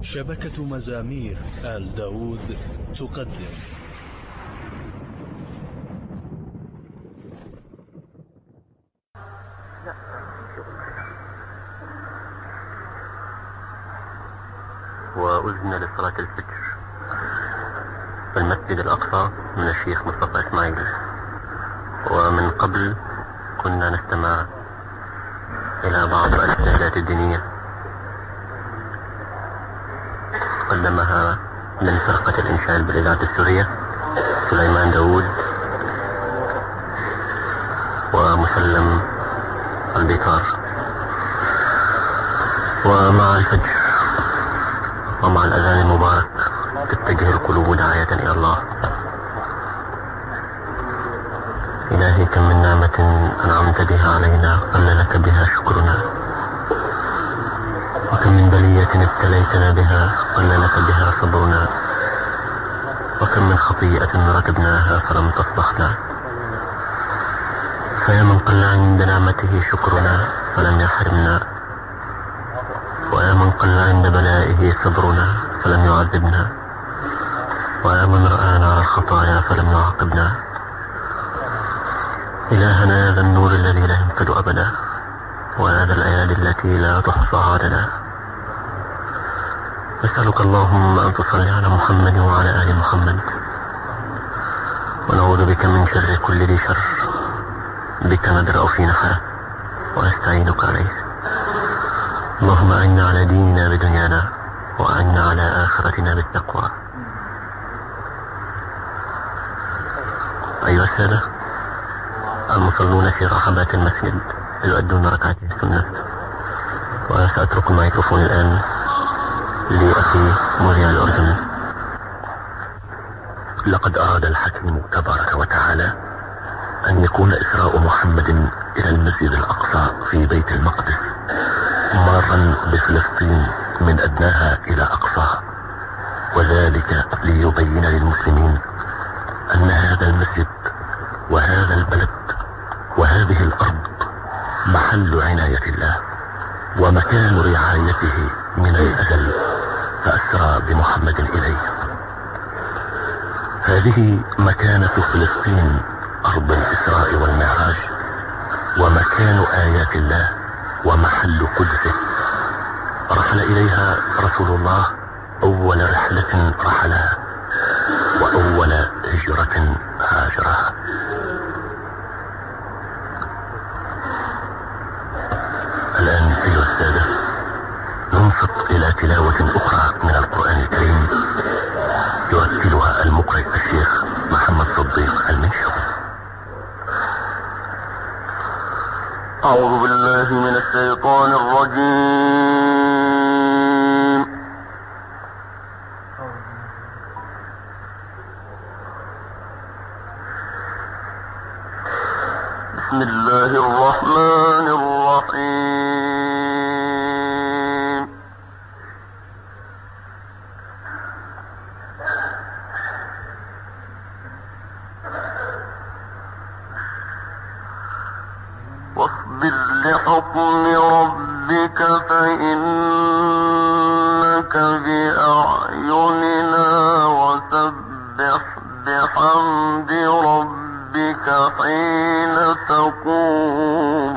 شبكة مزامير آل داود تقدم وأذن لصلاة الفجر في المسجد الأقصى من الشيخ مصطفى إسماعيل. ومن قبل كنا نستمع إلى بعض الإرشادات الدينية قدمها من فرقة الإنشاد بالإذاعة السورية سليمان داود ومسلم البيطار. ومع الفجر ومع الأذان المبارك تتجه القلوب داعية إلى الله. إلهي كم من نعمة أنعمت بها علينا قل لك بها شكرنا، وكم من بلية ابتليتنا بها قل لك بها صبرنا، وكم من خطيئة ركبناها فلم تصبحنا. فيا من قل عند نعمته شكرنا فلم يحرمنا، ويا من قل عند بلائه صبرنا فلم يعذبنا، ويا من رآنا على الخطايا فلم يعاقبنا. إلهنا هذا النور الذي لا ينفد أبدا، وهذا الأيادي التي لا تحصى عددا. نسألك اللهم أن تصلي على محمد وعلى آل محمد، ونعوذ بك من شر كل ذي شر، بك ندرأ في نحره ونستعينك عليه. اللهم أعنا على ديننا بدنيانا، وأعنا على آخرتنا بالتقوى. أيها السادة المصلون في رحبات المسجد يؤدون ركعتي السنة، وسأترك الميكروفون الآن لأخي مذيع الأردن. لقد أراد الحكيم تبارك وتعالى أن يكون إسراء محمد إلى المسجد الأقصى في بيت المقدس مارا بفلسطين من أدناها إلى أقصاها، وذلك ليبين للمسلمين أن هذا المسجد وهذا البلد وهذه الأرض محل عناية الله ومكان رعايته من الأزل، فأسرى بمحمد إليه. هذه مكانة فلسطين، أرض الإسراء والمعراج، ومكان آيات الله ومحل قدسه. رحل إليها رسول الله أول رحلة رحلها وأول هجرة هاجرها. الآن أيها السادة ننصت إلى تلاوة أخرى من القرآن الكريم يرتلها المقرئ الشيخ محمد صديق المنشاوي. أعوذ بالله من الشيطان الرجيم. بسم الله الرحمن الرحيم. واصبر لحكم ربك فإنك بأعيننا، وسبح بحمد ربك حين تقوم.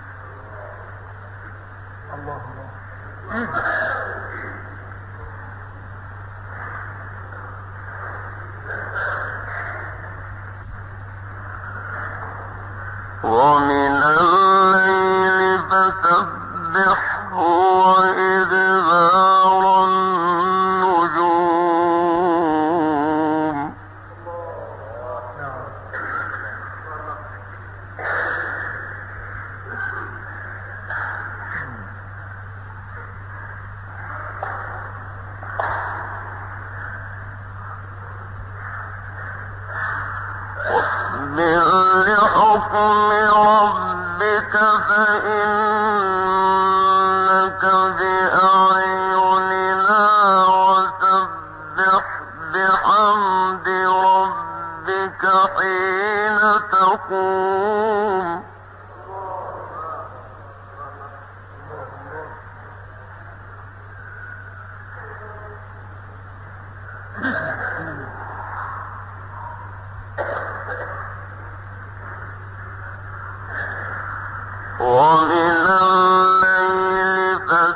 ومن الليل فسبحه وإدبار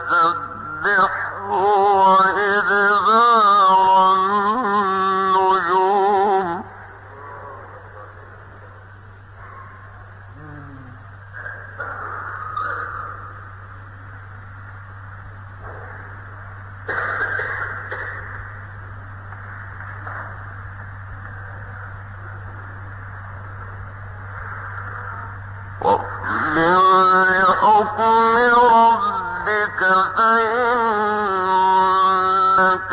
فسبحه وإدبار النجوم واصبر لحكم ربك فإنك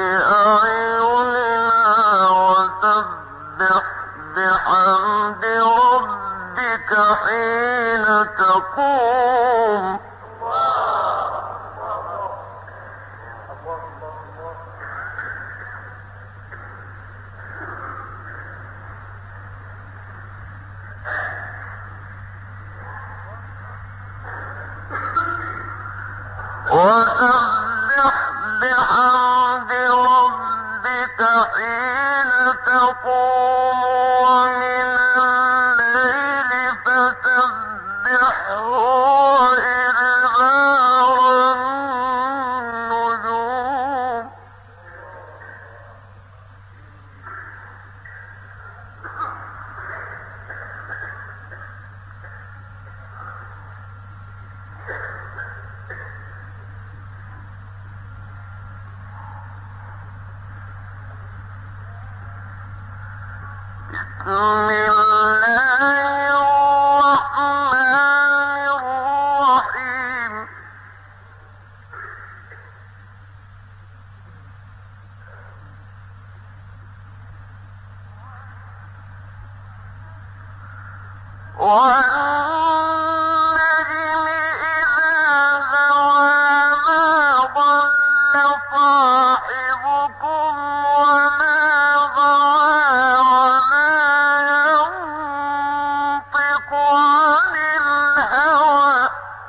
بأعيننا وسبح بحمد ربك حين تقوم وسبح بحمد ربك حين تقوم ومن الليل فسبحه وإدبار النجوم بسم الله الرحمن الرحيم والنجم إذا هوى ما ضل صاحبكم وما غوى وما ينطق عن الهوى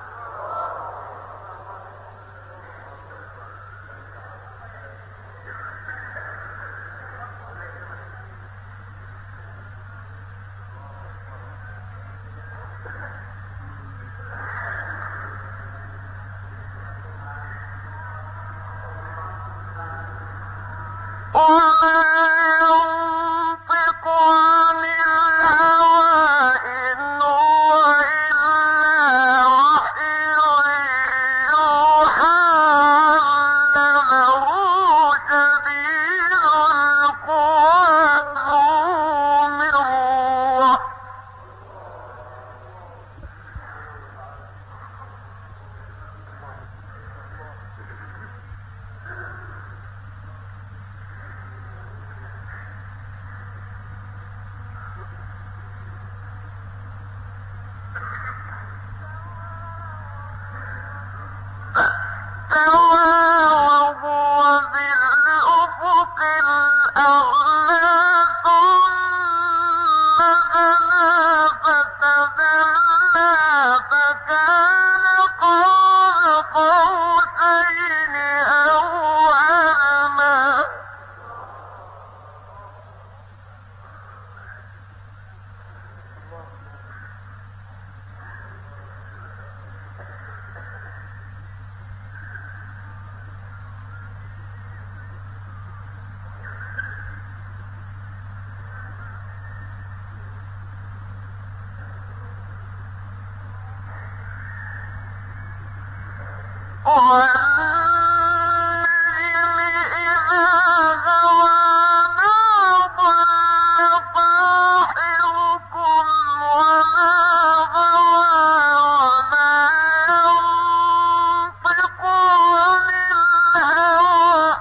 وما ينطق عن الهوى إن هو إلا وحي يوحى علمه شديد القوى ذو مرة وهو بالأفق الأعلى ثم دنا فتدلى فكان قاب قوسين أو أدنى والنجم إذا هوى ما ضل صاحبكم وما غوى وما ينطق عن الهوى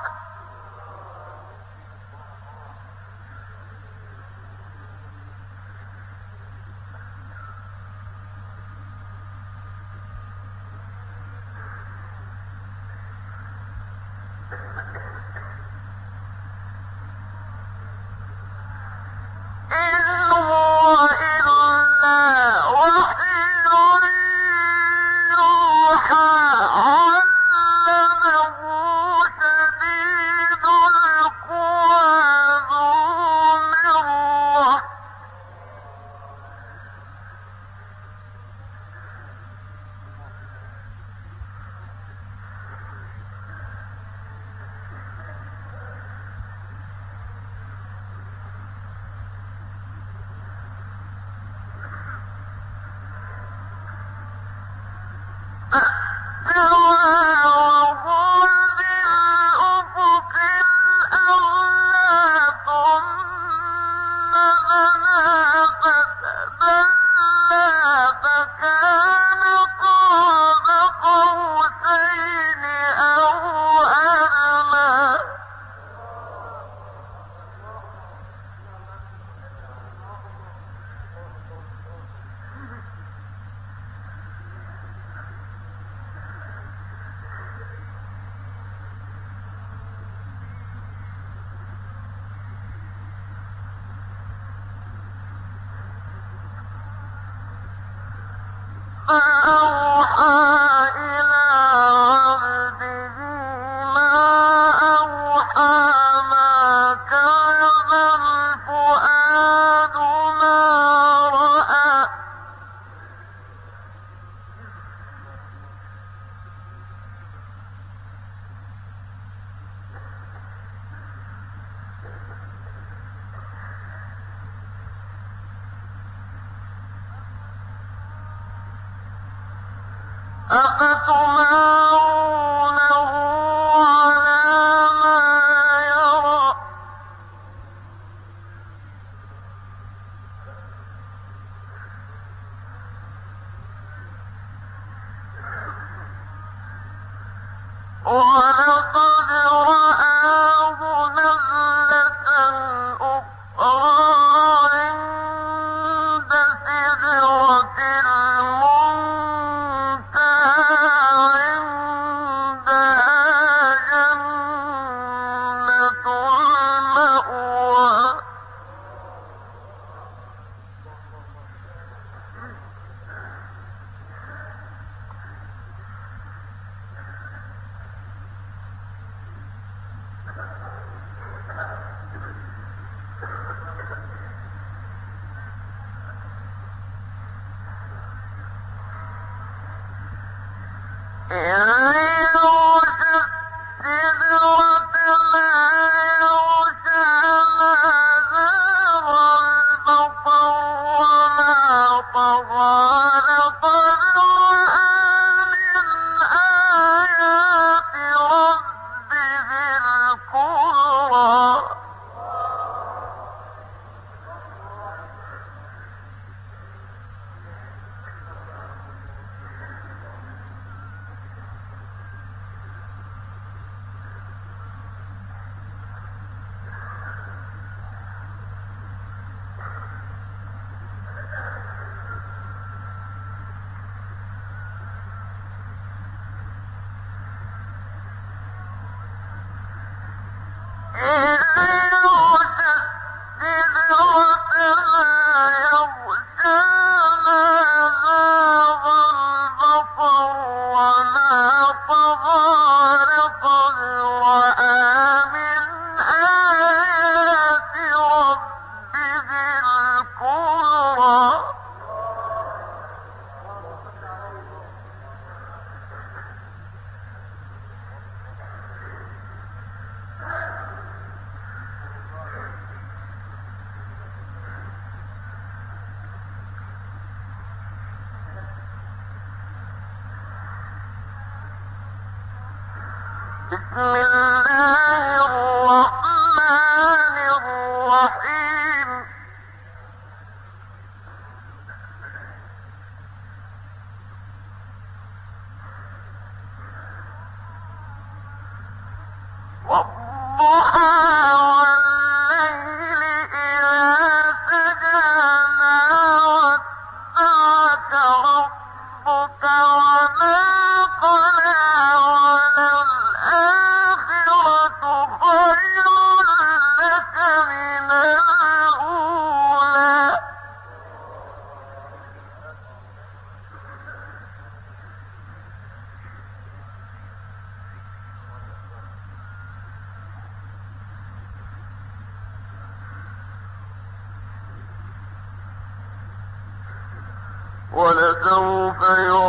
ولسوف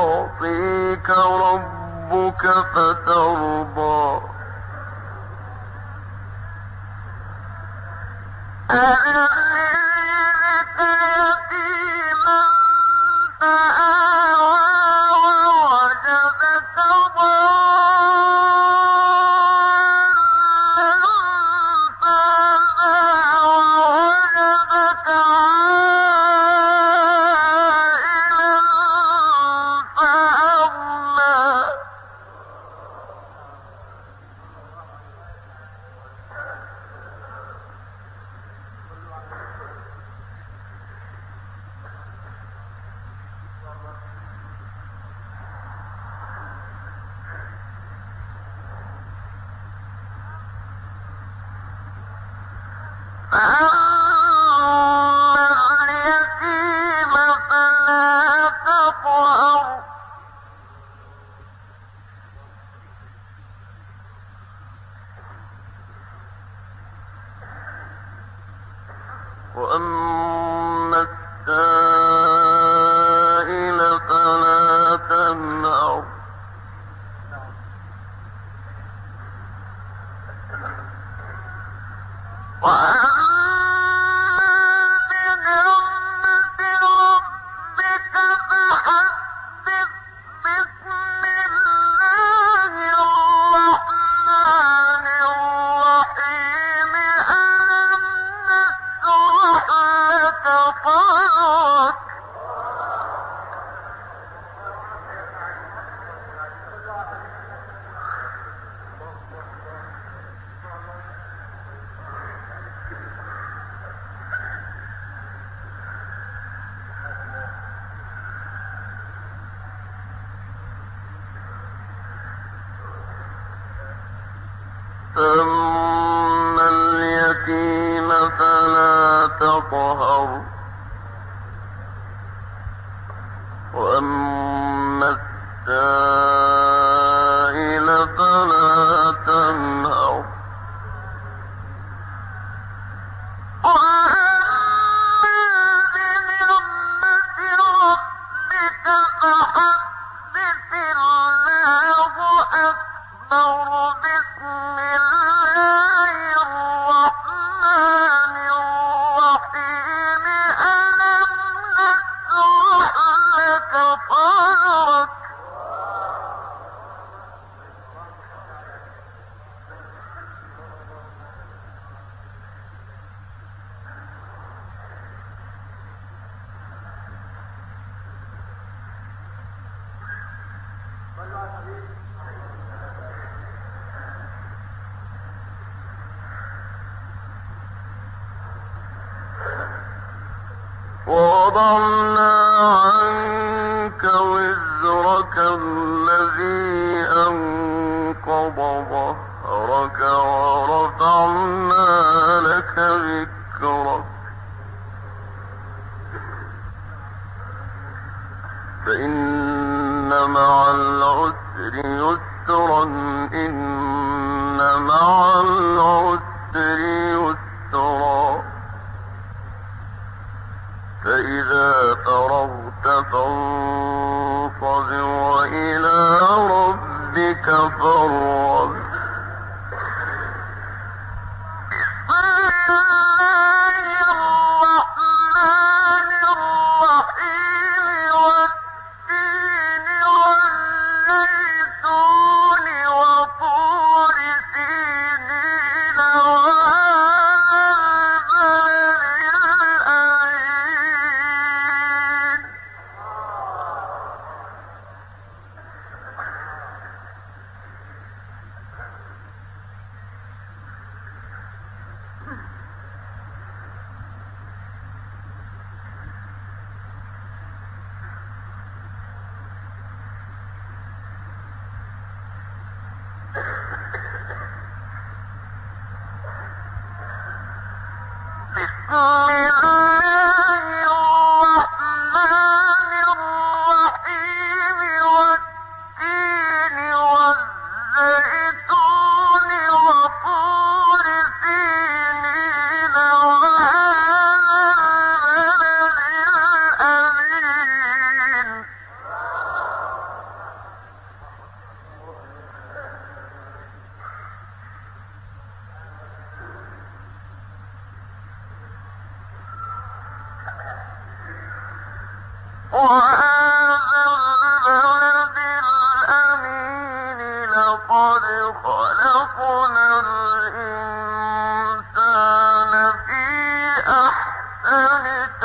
يعطيك ربك فترضى ألم يجدك يتيما فآوى ووجدك فأما اليتيم فلا تقهر وأما السائل فلا تنهر فأما اليتيم فلا تقهر وأما السائل فلا تنهر وأما بنعمة ربك فحدث الله أكبر بسم الله الرحمن الرحيم ألم نشرح لك صدرك ووضعنا عنك وزرك الذي أنقض ظهرك ورفعنا لك ذكرك فإن مع العسر يسرا إن مع العسر يسرا فإذا فرغت فانصب وإلى ربك فارغب بسم الله الرحمن الرحيم والتين والزيتون وطور سينين وهذا البلد الأمين بسم الله الرحمن الرحيم والتين والزيتون وطور سينين وهذا البلد الأمين وهذا البلد الأمين لقد خلقنا الإنسان في أحسن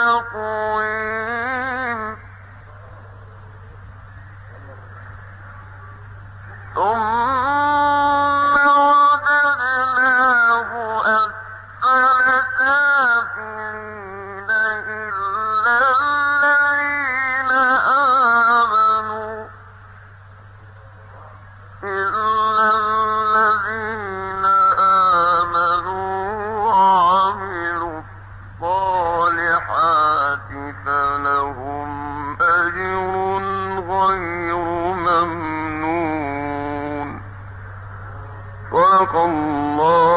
تقويم ثم رددناه أسفل سافلين إلا الذين آمنوا إلا الذين آمنوا صدق الله